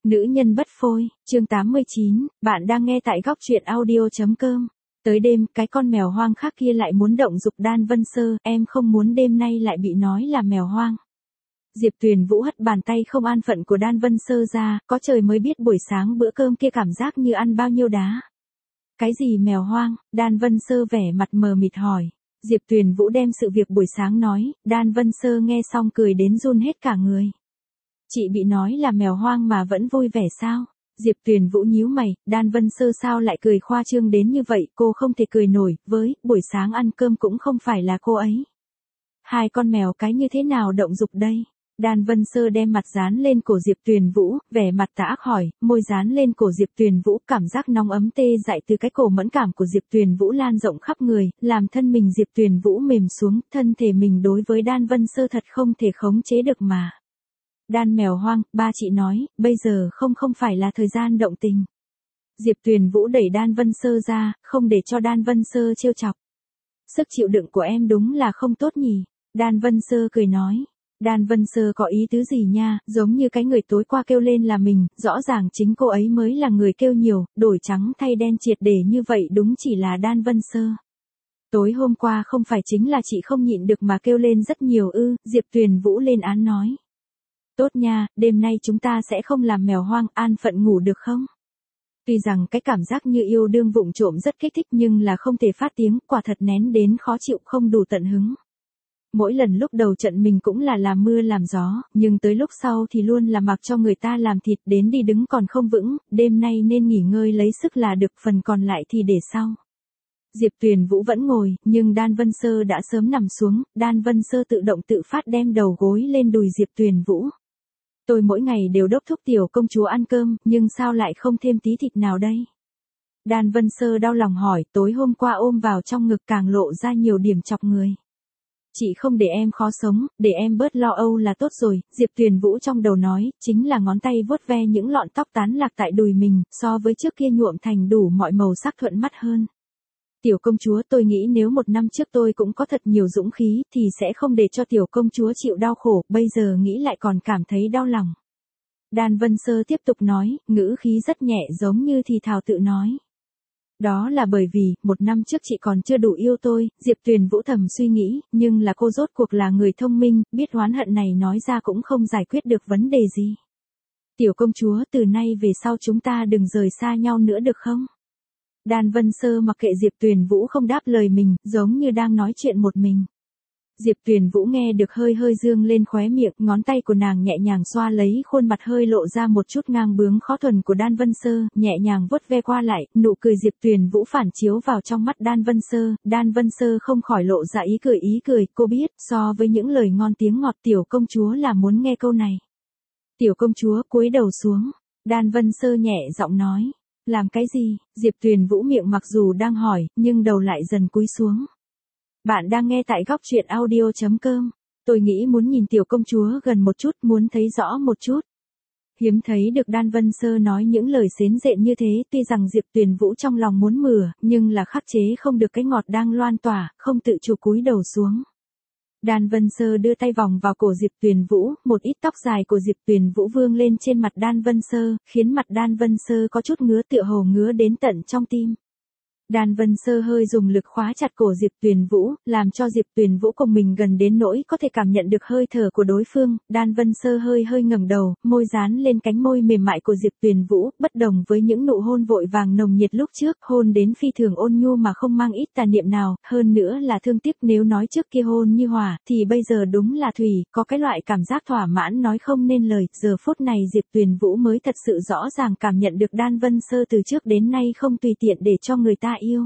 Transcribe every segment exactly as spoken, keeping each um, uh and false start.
Nữ nhân bất phôi, chương tám mươi chín, bạn đang nghe tại góc truyện audio.com. Tới đêm, cái con mèo hoang khác kia lại muốn động dục Đan Vân Sơ, em không muốn đêm nay lại bị nói là mèo hoang. Diệp Tuyền Vũ hất bàn tay không an phận của Đan Vân Sơ ra, có trời mới biết buổi sáng bữa cơm kia cảm giác như ăn bao nhiêu đá. Cái gì mèo hoang? Đan Vân Sơ vẻ mặt mờ mịt hỏi. Diệp Tuyền Vũ đem sự việc buổi sáng nói, Đan Vân Sơ nghe xong cười đến run hết cả người. Chị bị nói là mèo hoang mà vẫn vui vẻ sao? Diệp Tuyền Vũ nhíu mày, Đan Vân Sơ sao lại cười khoa trương đến như vậy, cô không thể cười nổi, với, buổi sáng ăn cơm cũng không phải là cô ấy. Hai con mèo cái như thế nào động dục đây? Đan Vân Sơ đem mặt dán lên cổ Diệp Tuyền Vũ, vẻ mặt tà ác hỏi, môi dán lên cổ Diệp Tuyền Vũ, cảm giác nóng ấm tê dại từ cái cổ mẫn cảm của Diệp Tuyền Vũ lan rộng khắp người, làm thân mình Diệp Tuyền Vũ mềm xuống, thân thể mình đối với Đan Vân Sơ thật không thể khống chế được mà. Đan mèo hoang, ba chị nói, bây giờ không không phải là thời gian động tình. Diệp Tuyền Vũ đẩy Đan Vân Sơ ra, không để cho Đan Vân Sơ trêu chọc. Sức chịu đựng của em đúng là không tốt nhỉ? Đan Vân Sơ cười nói. Đan Vân Sơ có ý tứ gì nha, giống như cái người tối qua kêu lên là mình, rõ ràng chính cô ấy mới là người kêu nhiều, đổi trắng thay đen triệt để như vậy đúng chỉ là Đan Vân Sơ. Tối hôm qua không phải chính là chị không nhịn được mà kêu lên rất nhiều ư, Diệp Tuyền Vũ lên án nói. Tốt nha, đêm nay chúng ta sẽ không làm mèo hoang, an phận ngủ được không? Tuy rằng cái cảm giác như yêu đương vụng trộm rất kích thích nhưng là không thể phát tiếng, quả thật nén đến khó chịu không đủ tận hứng. Mỗi lần lúc đầu trận mình cũng là làm mưa làm gió, nhưng tới lúc sau thì luôn là mặc cho người ta làm thịt đến đi đứng còn không vững, đêm nay nên nghỉ ngơi lấy sức là được, phần còn lại thì để sau. Diệp Tuyền Vũ vẫn ngồi, nhưng Đan Vân Sơ đã sớm nằm xuống, Đan Vân Sơ tự động tự phát đem đầu gối lên đùi Diệp Tuyền Vũ. Tôi mỗi ngày đều đốc thúc tiểu công chúa ăn cơm, nhưng sao lại không thêm tí thịt nào đây? Đan Vân Sơ đau lòng hỏi, tối hôm qua ôm vào trong ngực càng lộ ra nhiều điểm chọc người. Chị không để em khó sống, để em bớt lo âu là tốt rồi, Diệp Tuyền Vũ trong đầu nói, chính là ngón tay vuốt ve những lọn tóc tán lạc tại đùi mình, so với trước kia nhuộm thành đủ mọi màu sắc thuận mắt hơn. Tiểu công chúa, tôi nghĩ nếu một năm trước tôi cũng có thật nhiều dũng khí, thì sẽ không để cho tiểu công chúa chịu đau khổ, bây giờ nghĩ lại còn cảm thấy đau lòng. Đan Vân Sơ tiếp tục nói, ngữ khí rất nhẹ giống như thì thào tự nói. Đó là bởi vì, một năm trước chị còn chưa đủ yêu tôi, Diệp Tuyền Vũ thầm suy nghĩ, nhưng là cô rốt cuộc là người thông minh, biết oán hận này nói ra cũng không giải quyết được vấn đề gì. Tiểu công chúa, từ nay về sau chúng ta đừng rời xa nhau nữa được không? Đan Vân Sơ mặc kệ Diệp Tuyền Vũ không đáp lời mình, giống như đang nói chuyện một mình. Diệp Tuyền Vũ nghe được hơi hơi dương lên khóe miệng, ngón tay của nàng nhẹ nhàng xoa lấy khuôn mặt hơi lộ ra một chút ngang bướng khó thuần của Đan Vân Sơ, nhẹ nhàng vuốt ve qua lại, nụ cười Diệp Tuyền Vũ phản chiếu vào trong mắt Đan Vân Sơ, Đan Vân Sơ không khỏi lộ ra ý cười ý cười, cô biết, so với những lời ngon tiếng ngọt tiểu công chúa là muốn nghe câu này. Tiểu công chúa cúi đầu xuống, Đan Vân Sơ nhẹ giọng nói, làm cái gì? Diệp Tuyền Vũ miệng mặc dù đang hỏi, nhưng đầu lại dần cúi xuống. Bạn đang nghe tại góc truyện audio.com. Tôi nghĩ muốn nhìn tiểu công chúa gần một chút, muốn thấy rõ một chút. Hiếm thấy được Đan Vân Sơ nói những lời xến rện như thế, tuy rằng Diệp Tuyền Vũ trong lòng muốn mửa, nhưng là khắc chế không được cái ngọt đang loan tỏa, không tự chủ cúi đầu xuống. Đan Vân Sơ đưa tay vòng vào cổ Diệp Tuyền Vũ, một ít tóc dài của Diệp Tuyền Vũ vương lên trên mặt Đan Vân Sơ, khiến mặt Đan Vân Sơ có chút ngứa tựa hồ ngứa đến tận trong tim. Đan Vân Sơ hơi dùng lực khóa chặt cổ Diệp Tuyền Vũ, làm cho Diệp Tuyền Vũ cùng mình gần đến nỗi có thể cảm nhận được hơi thở của đối phương, Đan Vân Sơ hơi hơi ngẩng đầu, môi dán lên cánh môi mềm mại của Diệp Tuyền Vũ, bất đồng với những nụ hôn vội vàng nồng nhiệt lúc trước, hôn đến phi thường ôn nhu mà không mang ít tà niệm nào, hơn nữa là thương tiếc, nếu nói trước kia hôn như hỏa, thì bây giờ đúng là thủy, có cái loại cảm giác thỏa mãn nói không nên lời, giờ phút này Diệp Tuyền Vũ mới thật sự rõ ràng cảm nhận được Đan Vân Sơ từ trước đến nay không tùy tiện để cho người ta yêu.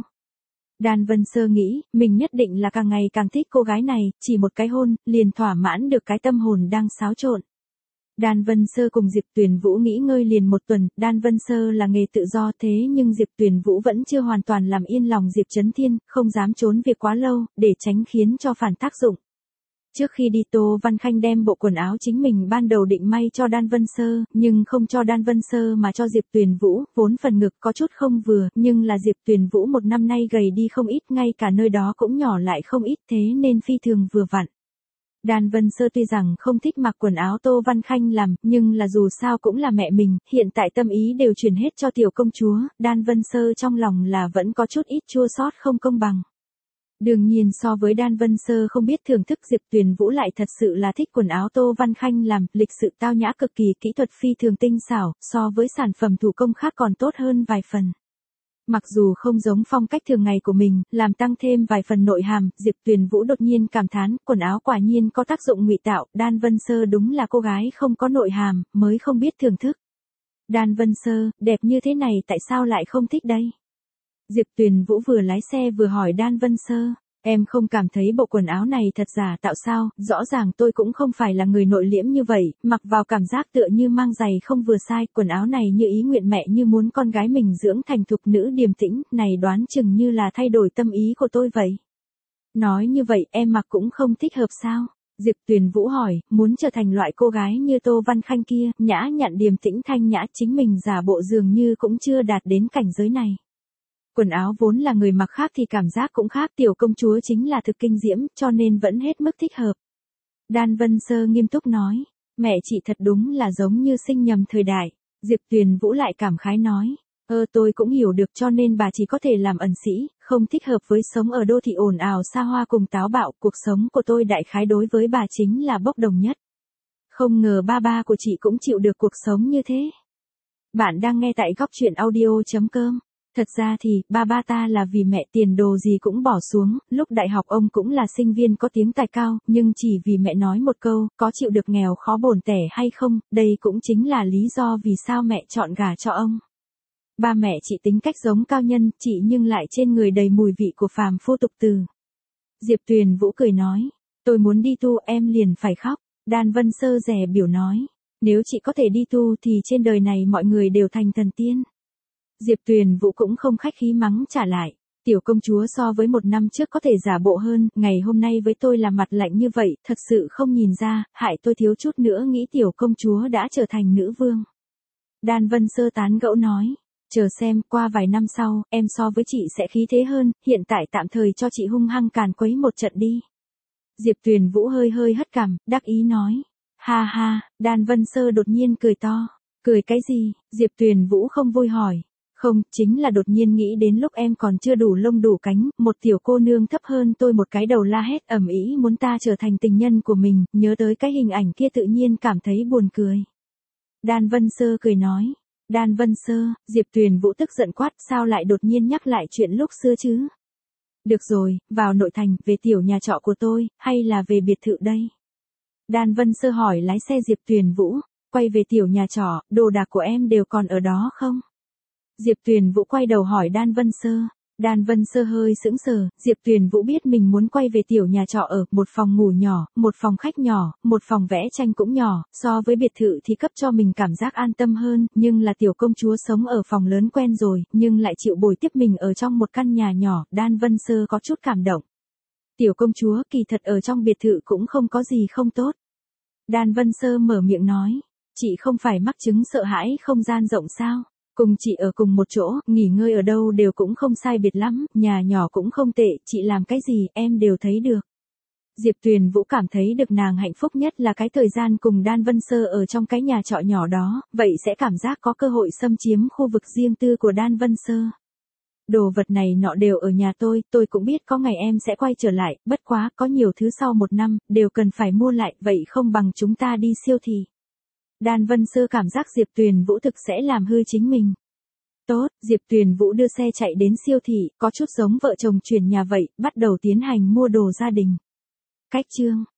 Đan Vân Sơ nghĩ, mình nhất định là càng ngày càng thích cô gái này, chỉ một cái hôn, liền thỏa mãn được cái tâm hồn đang xáo trộn. Đan Vân Sơ cùng Diệp Tuyền Vũ nghỉ ngơi liền một tuần, Đan Vân Sơ là nghề tự do thế nhưng Diệp Tuyền Vũ vẫn chưa hoàn toàn làm yên lòng Diệp Chấn Thiên, không dám trốn việc quá lâu, để tránh khiến cho phản tác dụng. Trước khi đi Tô Văn Khanh đem bộ quần áo chính mình ban đầu định may cho Đan Vân Sơ, nhưng không cho Đan Vân Sơ mà cho Diệp Tuyền Vũ, vốn phần ngực có chút không vừa, nhưng là Diệp Tuyền Vũ một năm nay gầy đi không ít, ngay cả nơi đó cũng nhỏ lại không ít thế nên phi thường vừa vặn. Đan Vân Sơ tuy rằng không thích mặc quần áo Tô Văn Khanh làm, nhưng là dù sao cũng là mẹ mình, hiện tại tâm ý đều chuyển hết cho tiểu công chúa, Đan Vân Sơ trong lòng là vẫn có chút ít chua xót không công bằng. Đương nhiên so với Đan Vân Sơ không biết thưởng thức Diệp Tuyền Vũ lại thật sự là thích quần áo Tô Văn Khanh làm, lịch sự tao nhã cực kỳ, kỹ thuật phi thường tinh xảo, so với sản phẩm thủ công khác còn tốt hơn vài phần. Mặc dù không giống phong cách thường ngày của mình, làm tăng thêm vài phần nội hàm, Diệp Tuyền Vũ đột nhiên cảm thán, quần áo quả nhiên có tác dụng ngụy tạo, Đan Vân Sơ đúng là cô gái không có nội hàm, mới không biết thưởng thức. Đan Vân Sơ, đẹp như thế này tại sao lại không thích đây? Diệp Tuyền Vũ vừa lái xe vừa hỏi Đan Vân Sơ, em không cảm thấy bộ quần áo này thật giả tạo sao, rõ ràng tôi cũng không phải là người nội liễm như vậy, mặc vào cảm giác tựa như mang giày không vừa sai, quần áo này như ý nguyện mẹ như muốn con gái mình dưỡng thành thục nữ điềm tĩnh, này đoán chừng như là thay đổi tâm ý của tôi vậy. Nói như vậy em mặc cũng không thích hợp sao? Diệp Tuyền Vũ hỏi, muốn trở thành loại cô gái như Tô Văn Khanh kia, nhã nhặn điềm tĩnh thanh nhã, chính mình giả bộ dường như cũng chưa đạt đến cảnh giới này. Quần áo vốn là người mặc khác thì cảm giác cũng khác, tiểu công chúa chính là thực kinh diễm, cho nên vẫn hết mức thích hợp. Đan Vân Sơ nghiêm túc nói, mẹ chị thật đúng là giống như sinh nhầm thời đại. Diệp Tuyền Vũ lại cảm khái nói, ơ tôi cũng hiểu được, cho nên bà chỉ có thể làm ẩn sĩ, không thích hợp với sống ở đô thị ồn ào xa hoa cùng táo bạo, cuộc sống của tôi đại khái đối với bà chính là bốc đồng nhất. Không ngờ ba ba của chị cũng chịu được cuộc sống như thế. Bạn đang nghe tại góc truyện audio chấm com. Thật ra thì, ba ba ta là vì mẹ tiền đồ gì cũng bỏ xuống, lúc đại học ông cũng là sinh viên có tiếng tài cao, nhưng chỉ vì mẹ nói một câu, có chịu được nghèo khó bổn tẻ hay không, đây cũng chính là lý do vì sao mẹ chọn gả cho ông. Ba mẹ chị tính cách giống cao nhân, chị nhưng lại trên người đầy mùi vị của phàm phu tục tử. Diệp Tuyền Vũ cười nói, tôi muốn đi tu em liền phải khóc. Đan Vân Sơ dè biểu nói, nếu chị có thể đi tu thì trên đời này mọi người đều thành thần tiên. Diệp Tuyền Vũ cũng không khách khí mắng trả lại, tiểu công chúa so với một năm trước có thể giả bộ hơn, ngày hôm nay với tôi là mặt lạnh như vậy, thật sự không nhìn ra, hại tôi thiếu chút nữa nghĩ tiểu công chúa đã trở thành nữ vương. Đan Vân Sơ tán gẫu nói, chờ xem, qua vài năm sau, em so với chị sẽ khí thế hơn, hiện tại tạm thời cho chị hung hăng càn quấy một trận đi. Diệp Tuyền Vũ hơi hơi hất cằm, đắc ý nói, ha ha, Đan Vân Sơ đột nhiên cười to, cười cái gì? Diệp Tuyền Vũ không vui hỏi. Không, chính là đột nhiên nghĩ đến lúc em còn chưa đủ lông đủ cánh, một tiểu cô nương thấp hơn tôi một cái đầu la hét ầm ĩ muốn ta trở thành tình nhân của mình, nhớ tới cái hình ảnh kia tự nhiên cảm thấy buồn cười. Đan Vân Sơ cười nói, Đan Vân Sơ, Diệp Tuyền Vũ tức giận quát, sao lại đột nhiên nhắc lại chuyện lúc xưa chứ? Được rồi, vào nội thành, về tiểu nhà trọ của tôi, hay là về biệt thự đây? Đan Vân Sơ hỏi lái xe Diệp Tuyền Vũ, quay về tiểu nhà trọ, đồ đạc của em đều còn ở đó không? Diệp Tuyền Vũ quay đầu hỏi Đan Vân Sơ. Đan Vân Sơ hơi sững sờ, Diệp Tuyền Vũ biết mình muốn quay về tiểu nhà trọ ở, một phòng ngủ nhỏ, một phòng khách nhỏ, một phòng vẽ tranh cũng nhỏ, so với biệt thự thì cấp cho mình cảm giác an tâm hơn, nhưng là tiểu công chúa sống ở phòng lớn quen rồi, nhưng lại chịu bồi tiếp mình ở trong một căn nhà nhỏ, Đan Vân Sơ có chút cảm động. Tiểu công chúa kỳ thật ở trong biệt thự cũng không có gì không tốt. Đan Vân Sơ mở miệng nói, chị không phải mắc chứng sợ hãi không gian rộng sao? Cùng chị ở cùng một chỗ, nghỉ ngơi ở đâu đều cũng không sai biệt lắm, nhà nhỏ cũng không tệ, chị làm cái gì em đều thấy được. Diệp Tuyền Vũ cảm thấy được nàng hạnh phúc nhất là cái thời gian cùng Đan Vân Sơ ở trong cái nhà trọ nhỏ đó, vậy sẽ cảm giác có cơ hội xâm chiếm khu vực riêng tư của Đan Vân Sơ. Đồ vật này nọ đều ở nhà tôi, tôi cũng biết có ngày em sẽ quay trở lại, bất quá có nhiều thứ sau một năm, đều cần phải mua lại, vậy không bằng chúng ta đi siêu thị. Đan Vân Sơ cảm giác Diệp Tuyền Vũ thực sẽ làm hư chính mình. Tốt, Diệp Tuyền Vũ đưa xe chạy đến siêu thị, có chút giống vợ chồng chuyển nhà vậy, bắt đầu tiến hành mua đồ gia đình. Cách chương